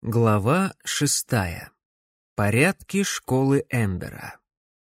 Глава 6. Порядки школы Эмбера.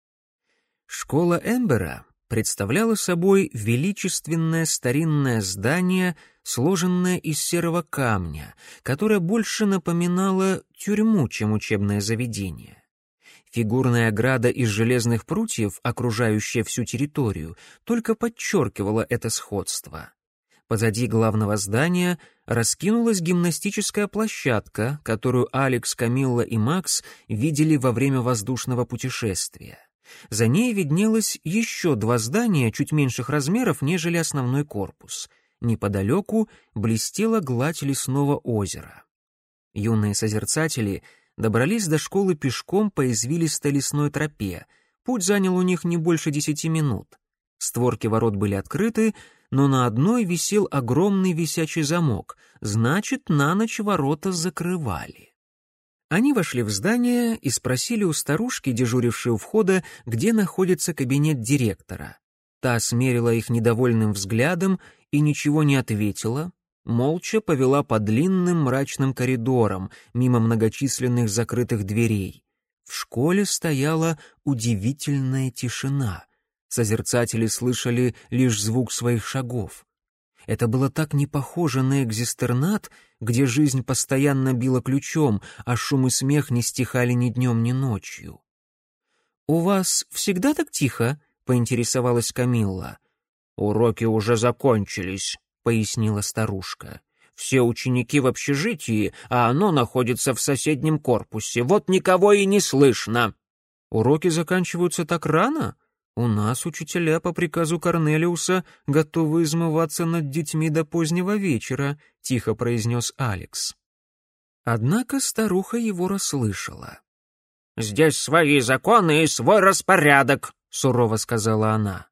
Школа Эмбера представляла собой величественное старинное здание, сложенное из серого камня, которое больше напоминало тюрьму, чем учебное заведение. Фигурная ограда из железных прутьев, окружающая всю территорию, только подчеркивала это сходство. Позади главного здания раскинулась гимнастическая площадка, которую Алекс, Камилла и Макс видели во время воздушного путешествия. За ней виднелось еще два здания чуть меньших размеров, нежели основной корпус. Неподалеку блестела гладь лесного озера. Юные созерцатели добрались до школы пешком по извилистой лесной тропе. Путь занял у них не больше 10 минут. Створки ворот были открыты, но на одной висел огромный висячий замок, значит, на ночь ворота закрывали. Они вошли в здание и спросили у старушки, дежурившей у входа, где находится кабинет директора. Та смерила их недовольным взглядом и ничего не ответила, молча повела по длинным мрачным коридорам, мимо многочисленных закрытых дверей. В школе стояла удивительная тишина. Созерцатели слышали лишь звук своих шагов. Это было так не похоже на экзистернат, где жизнь постоянно била ключом, а шум и смех не стихали ни днем, ни ночью. «У вас всегда так тихо?» — поинтересовалась Камилла. «Уроки уже закончились», — пояснила старушка. «Все ученики в общежитии, а оно находится в соседнем корпусе. Вот никого и не слышно». «Уроки заканчиваются так рано? У нас учителя по приказу Корнелиуса готовы измываться над детьми до позднего вечера», — тихо произнес Алекс. Однако старуха его расслышала. «Здесь свои законы и свой распорядок», — сурово сказала она.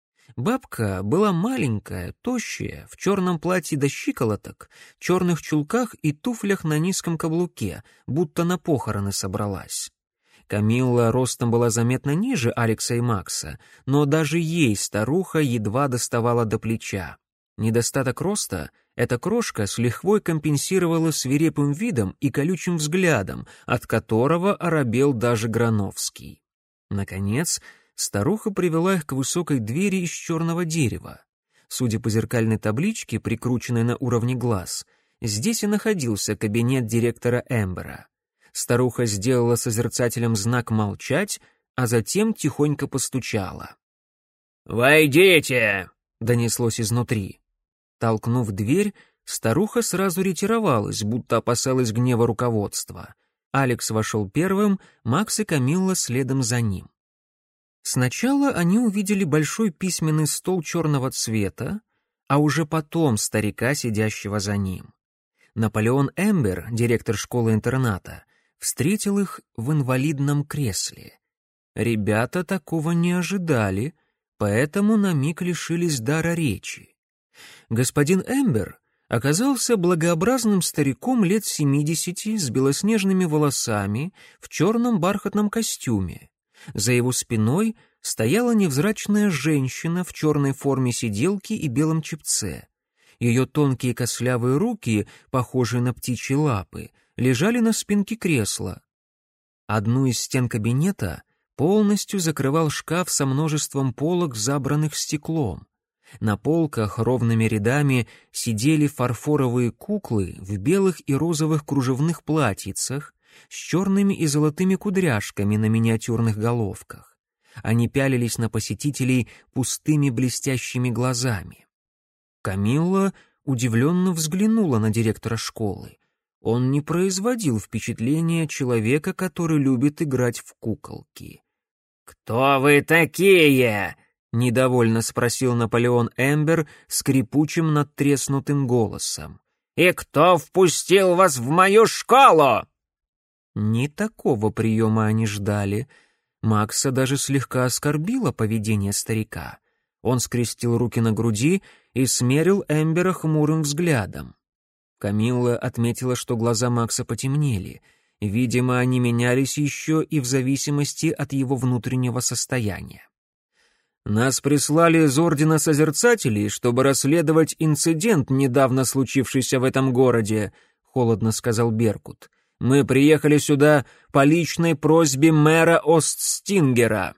Бабка была маленькая, тощая, в черном платье до щиколоток, черных чулках и туфлях на низком каблуке, будто на похороны собралась. Камилла ростом была заметно ниже Алекса и Макса, но даже ей старуха едва доставала до плеча. Недостаток роста эта крошка с лихвой компенсировала свирепым видом и колючим взглядом, от которого оробел даже Грановский. Наконец, старуха привела их к высокой двери из черного дерева. Судя по зеркальной табличке, прикрученной на уровне глаз, здесь и находился кабинет директора Эмбера. Старуха сделала созерцателям знак молчать, а затем тихонько постучала. «Войдите!» — донеслось изнутри. Толкнув дверь, старуха сразу ретировалась, будто опасалась гнева руководства. Алекс вошел первым, Макс и Камилла следом за ним. Сначала они увидели большой письменный стол черного цвета, а уже потом старика, сидящего за ним. Наполеон Эмбер, директор школы-интерната, встретил их в инвалидном кресле. Ребята такого не ожидали, поэтому на миг лишились дара речи. Господин Эмбер оказался благообразным стариком лет 70 с белоснежными волосами, в черном бархатном костюме. За его спиной стояла невзрачная женщина в черной форме сиделки и белом чепце. Ее тонкие костлявые руки, похожие на птичьи лапы, лежали на спинке кресла. Одну из стен кабинета полностью закрывал шкаф со множеством полок, забранных стеклом. На полках ровными рядами сидели фарфоровые куклы в белых и розовых кружевных платьицах с черными и золотыми кудряшками на миниатюрных головках. Они пялились на посетителей пустыми блестящими глазами. Камилла удивленно взглянула на директора школы. Он не производил впечатления человека, который любит играть в куколки. «Кто вы такие?» — недовольно спросил Наполеон Эмбер скрипучим надтреснутым голосом. «И кто впустил вас в мою школу?» Не такого приема они ждали. Макса даже слегка оскорбило поведение старика. Он скрестил руки на груди и смерил Эмбера хмурым взглядом. Камилла отметила, что глаза Макса потемнели. Видимо, они менялись еще и в зависимости от его внутреннего состояния. «Нас прислали из Ордена Созерцателей, чтобы расследовать инцидент, недавно случившийся в этом городе», — холодно сказал Беркут. Мы приехали сюда по личной просьбе мэра Остстингера».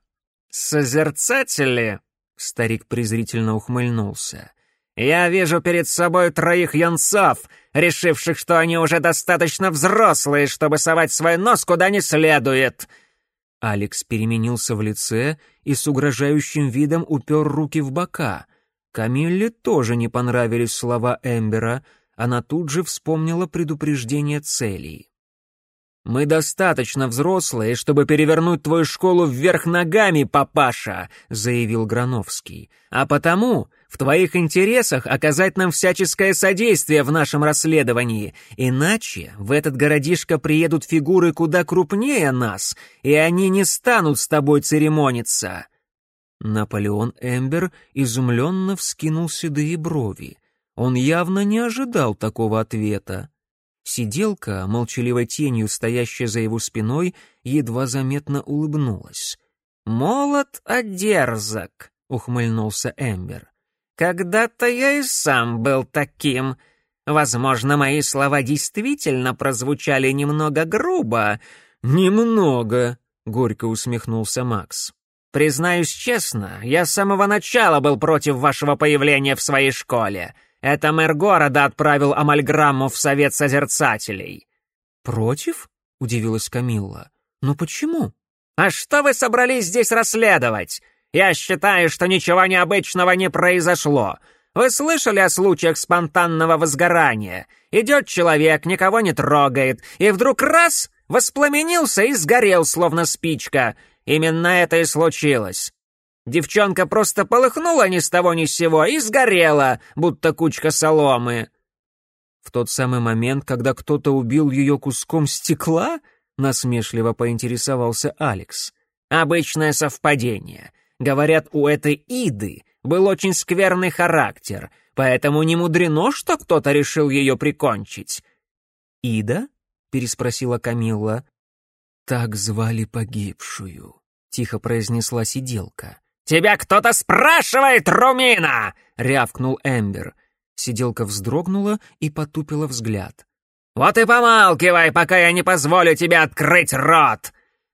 «Созерцатели?» — старик презрительно ухмыльнулся. «Я вижу перед собой 3 юнцов, решивших, что они уже достаточно взрослые, чтобы совать свой нос куда не следует». Алекс переменился в лице и с угрожающим видом упер руки в бока. Камилле тоже не понравились слова Эмбера, она тут же вспомнила предупреждение целей. «Мы достаточно взрослые, чтобы перевернуть твою школу вверх ногами, папаша», — заявил Грановский. «А потому в твоих интересах оказать нам всяческое содействие в нашем расследовании. Иначе в этот городишко приедут фигуры куда крупнее нас, и они не станут с тобой церемониться». Наполеон Эмбер изумленно вскинул седые брови. Он явно не ожидал такого ответа. Сиделка, молчаливой тенью стоящая за его спиной, едва заметно улыбнулась. «Молод, а дерзок», — ухмыльнулся Эмбер. «Когда-то я и сам был таким. Возможно, мои слова действительно прозвучали немного грубо». «Немного», — горько усмехнулся Макс. «Признаюсь честно, я с самого начала был против вашего появления в своей школе. Это мэр города отправил амальграмму в совет созерцателей». «Против?» — удивилась Камилла. «Но почему?» «А что вы собрались здесь расследовать? Я считаю, что ничего необычного не произошло. Вы слышали о случаях спонтанного возгорания? Идет человек, никого не трогает, и вдруг раз — воспламенился и сгорел, словно спичка. Именно это и случилось. Девчонка просто полыхнула ни с того ни с сего и сгорела, будто кучка соломы». «В тот самый момент, когда кто-то убил ее куском стекла?» — насмешливо поинтересовался Алекс. «Обычное совпадение. Говорят, у этой Иды был очень скверный характер, поэтому не мудрено, что кто-то решил ее прикончить». «Ида?» — переспросила Камилла. «Так звали погибшую», — тихо произнесла сиделка. «Тебя кто-то спрашивает, Румина!» — рявкнул Эмбер. Сиделка вздрогнула и потупила взгляд. «Вот и помалкивай, пока я не позволю тебе открыть рот!»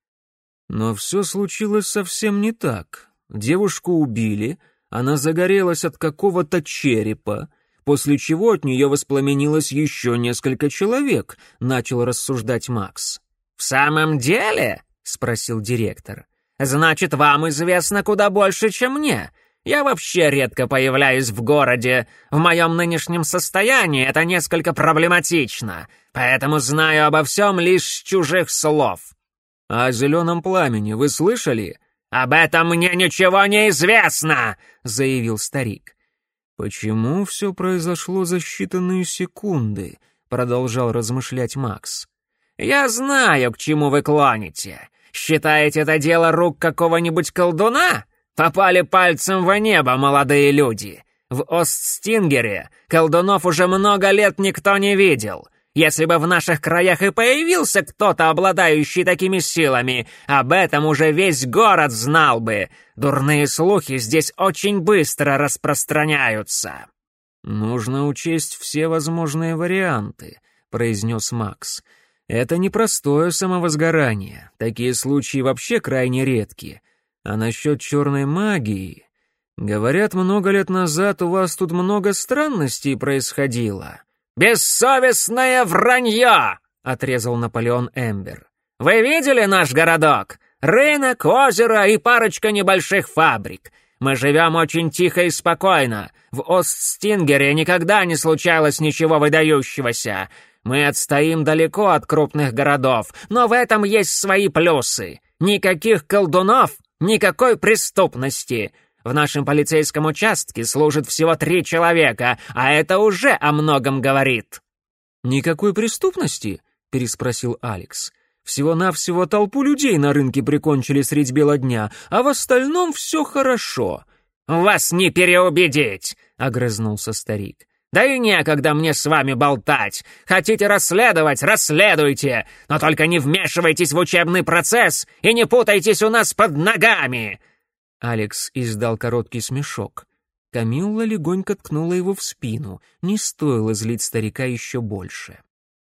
Но все случилось совсем не так. Девушку убили, она загорелась от какого-то черепа, после чего от нее воспламенилось еще несколько человек, начал рассуждать Макс. «В самом деле?» — спросил директор. «Значит, вам известно куда больше, чем мне. Я вообще редко появляюсь в городе. В моем нынешнем состоянии это несколько проблематично, поэтому знаю обо всем лишь с чужих слов». «А о зеленом пламени вы слышали?» «Об этом мне ничего не известно», — заявил старик. «Почему все произошло за считанные секунды?» — продолжал размышлять Макс. «Я знаю, к чему вы клоните. Считаете это дело рук какого-нибудь колдуна? Попали пальцем в небо, молодые люди. В Остстингере колдунов уже много лет никто не видел. Если бы в наших краях и появился кто-то, обладающий такими силами, об этом уже весь город знал бы. Дурные слухи здесь очень быстро распространяются». «Нужно учесть все возможные варианты», — произнес Макс. «Это непростое самовозгорание. Такие случаи вообще крайне редки. А насчет черной магии... Говорят, много лет назад у вас тут много странностей происходило». «Бессовестное вранье!» — отрезал Наполеон Эмбер. «Вы видели наш городок? Рынок, озеро и парочка небольших фабрик. Мы живем очень тихо и спокойно. В Остстингере никогда не случалось ничего выдающегося. Мы отстоим далеко от крупных городов, но в этом есть свои плюсы. Никаких колдунов, никакой преступности. В нашем полицейском участке служит всего 3 человека, а это уже о многом говорит». «Никакой преступности?» — переспросил Алекс. «Всего-навсего толпу людей на рынке прикончили средь бела дня, а в остальном все хорошо». «Вас не переубедить!» — огрызнулся старик. «Да и некогда мне с вами болтать. Хотите расследовать — расследуйте, но только не вмешивайтесь в учебный процесс и не путайтесь у нас под ногами!» Алекс издал короткий смешок. Камилла легонько ткнула его в спину. Не стоило злить старика еще больше.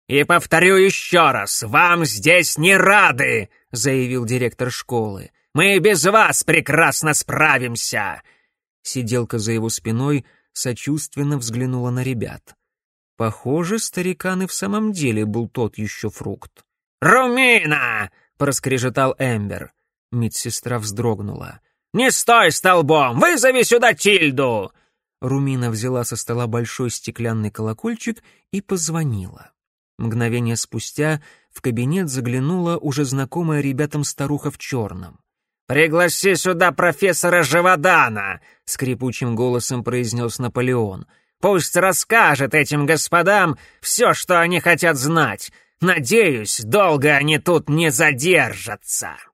«И повторю еще раз, вам здесь не рады!» — заявил директор школы. «Мы и без вас прекрасно справимся!» Сиделка за его спиной сочувственно взглянула на ребят. Похоже, старикан и в самом деле был тот еще фрукт. «Румина!» — проскрежетал Эмбер. Медсестра вздрогнула. «Не стой столбом! Вызови сюда Тильду!» Румина взяла со стола большой стеклянный колокольчик и позвонила. Мгновение спустя в кабинет заглянула уже знакомая ребятам старуха в черном. «Пригласи сюда профессора Живодана!» — скрипучим голосом произнес Наполеон. «Пусть расскажет этим господам все, что они хотят знать. Надеюсь, долго они тут не задержатся».